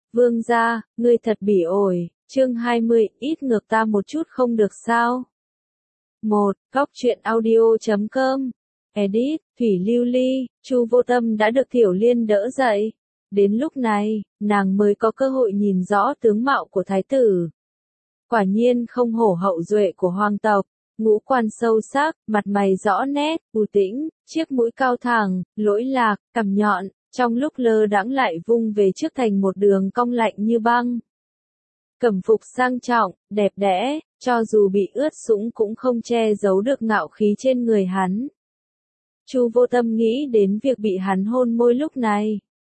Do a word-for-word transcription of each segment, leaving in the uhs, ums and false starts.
Vương gia, ngươi thật bỉ ổi, chương hai mươi, ít ngược ta một chút không được sao? một. Góc truyện audio chấm com. Edit, Thủy Lưu Ly, Chu Vô Tâm đã được Tiểu Liên đỡ dậy. Đến lúc này, nàng mới có cơ hội nhìn rõ tướng mạo của thái tử. Quả nhiên không hổ hậu duệ của hoàng tộc, ngũ quan sâu sắc, mặt mày rõ nét, u tĩnh, chiếc mũi cao thẳng, lỗi lạc, cằm nhọn, trong lúc lơ đãng lại vung về trước thành một đường cong lạnh như băng. Cẩm phục sang trọng, đẹp đẽ, cho dù bị ướt sũng cũng không che giấu được ngạo khí trên người hắn. Chu Vô Tâm nghĩ đến việc bị hắn hôn môi lúc này.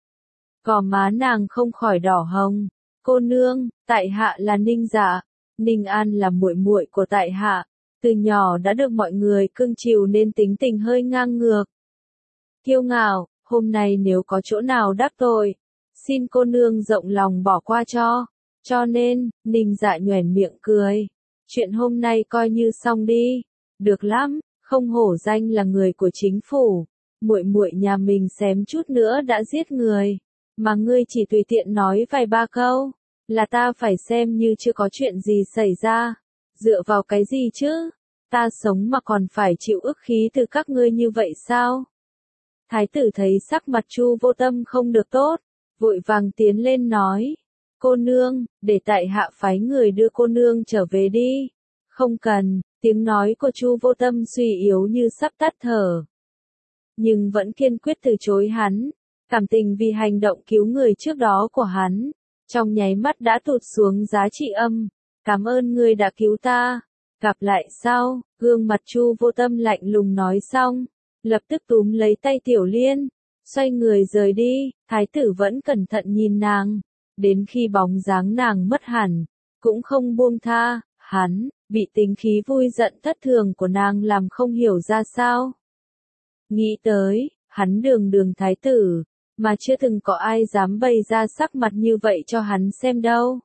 Gò má nàng không khỏi đỏ hồng. Cô nương, tại hạ là Ninh Dạ. Ninh An là muội muội của tại hạ. Từ nhỏ đã được mọi người cưng chiều nên tính tình hơi ngang ngược. Kiêu ngạo, hôm nay nếu có chỗ nào đắc tội, xin cô nương rộng lòng bỏ qua cho. Cho nên, Ninh Dạ nhoẻn miệng cười. Chuyện hôm nay coi như xong đi. Được lắm, không hổ danh là người của chính phủ. Muội muội nhà mình xém chút nữa đã giết người. Mà ngươi chỉ tùy tiện nói vài ba câu, là ta phải xem như chưa có chuyện gì xảy ra. Dựa vào cái gì chứ? Ta sống mà còn phải chịu ức khí từ các ngươi như vậy sao? Thái tử thấy sắc mặt Chu Vô Tâm không được tốt, vội vàng tiến lên nói. Cô nương, để tại hạ phái người đưa cô nương trở về đi. Không cần, tiếng nói của Chu Vô Tâm suy yếu như sắp tắt thở. Nhưng vẫn kiên quyết từ chối hắn. Cảm tình vì hành động cứu người trước đó của hắn, trong nháy mắt đã tụt xuống giá trị âm. Cảm ơn ngươi đã cứu ta. Gặp lại sau, gương mặt Chu Vô Tâm lạnh lùng nói xong, lập tức túm lấy tay Tiểu Liên, xoay người rời đi. Thái tử vẫn cẩn thận nhìn nàng, đến khi bóng dáng nàng mất hẳn, cũng không buông tha. Hắn, bị tính khí vui giận thất thường của nàng làm không hiểu ra sao. Nghĩ tới, hắn đường đường thái tử, mà chưa từng có ai dám bày ra sắc mặt như vậy cho hắn xem đâu.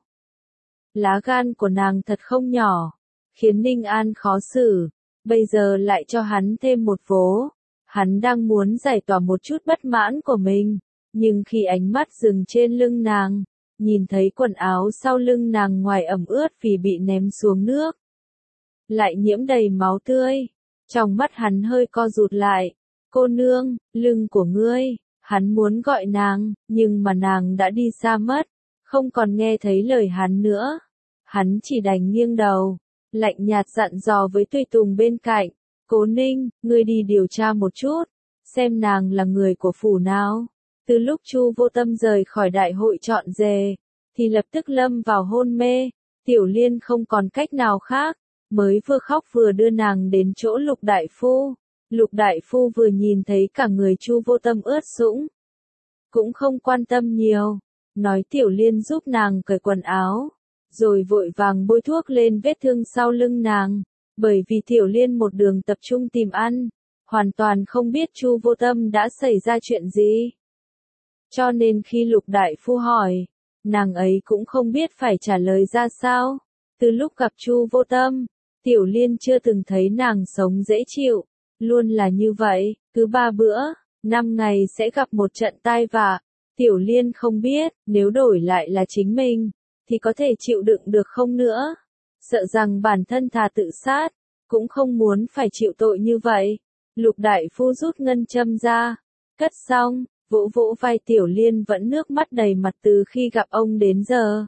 Lá gan của nàng thật không nhỏ, khiến Ninh An khó xử, bây giờ lại cho hắn thêm một vố. Hắn đang muốn giải tỏa một chút bất mãn của mình, nhưng khi ánh mắt dừng trên lưng nàng, nhìn thấy quần áo sau lưng nàng ngoài ẩm ướt vì bị ném xuống nước, lại nhiễm đầy máu tươi, trong mắt hắn hơi co rụt lại. Cô nương, lưng của ngươi. Hắn muốn gọi nàng, nhưng mà nàng đã đi xa mất, không còn nghe thấy lời hắn nữa. Hắn chỉ đành nghiêng đầu, lạnh nhạt dặn dò với tùy tùng bên cạnh. Cố Ninh, ngươi đi điều tra một chút, xem nàng là người của phủ nào. Từ lúc Chu Vô Tâm rời khỏi đại hội chọn dề, thì lập tức lâm vào hôn mê. Tiểu Liên không còn cách nào khác, mới vừa khóc vừa đưa nàng đến chỗ Lục đại phu. Lục đại phu vừa nhìn thấy cả người Chu Vô Tâm ướt sũng, cũng không quan tâm nhiều, nói Tiểu Liên giúp nàng cởi quần áo, rồi vội vàng bôi thuốc lên vết thương sau lưng nàng, bởi vì Tiểu Liên một đường tập trung tìm ăn, hoàn toàn không biết Chu Vô Tâm đã xảy ra chuyện gì. Cho nên khi Lục đại phu hỏi, nàng ấy cũng không biết phải trả lời ra sao. Từ lúc gặp Chu Vô Tâm, Tiểu Liên chưa từng thấy nàng sống dễ chịu. Luôn là như vậy, cứ ba bữa, năm ngày sẽ gặp một trận tai vạ. Tiểu Liên không biết, nếu đổi lại là chính mình, thì có thể chịu đựng được không nữa. Sợ rằng bản thân thà tự sát, cũng không muốn phải chịu tội như vậy. Lục đại phu rút ngân châm ra, cất xong, vỗ vỗ vai Tiểu Liên vẫn nước mắt đầy mặt từ khi gặp ông đến giờ.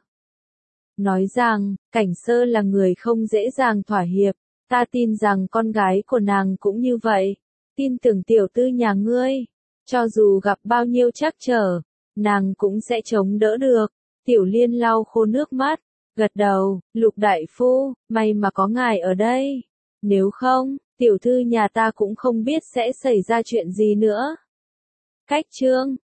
Nói rằng, Cảnh Sơ là người không dễ dàng thỏa hiệp. Ta tin rằng con gái của nàng cũng như vậy. Tin tưởng tiểu tư nhà ngươi, cho dù gặp bao nhiêu trắc trở, nàng cũng sẽ chống đỡ được. Tiểu Liên lau khô nước mắt, gật đầu. Lục đại phu, may mà có ngài ở đây. Nếu không, tiểu thư nhà ta cũng không biết sẽ xảy ra chuyện gì nữa. Cách chương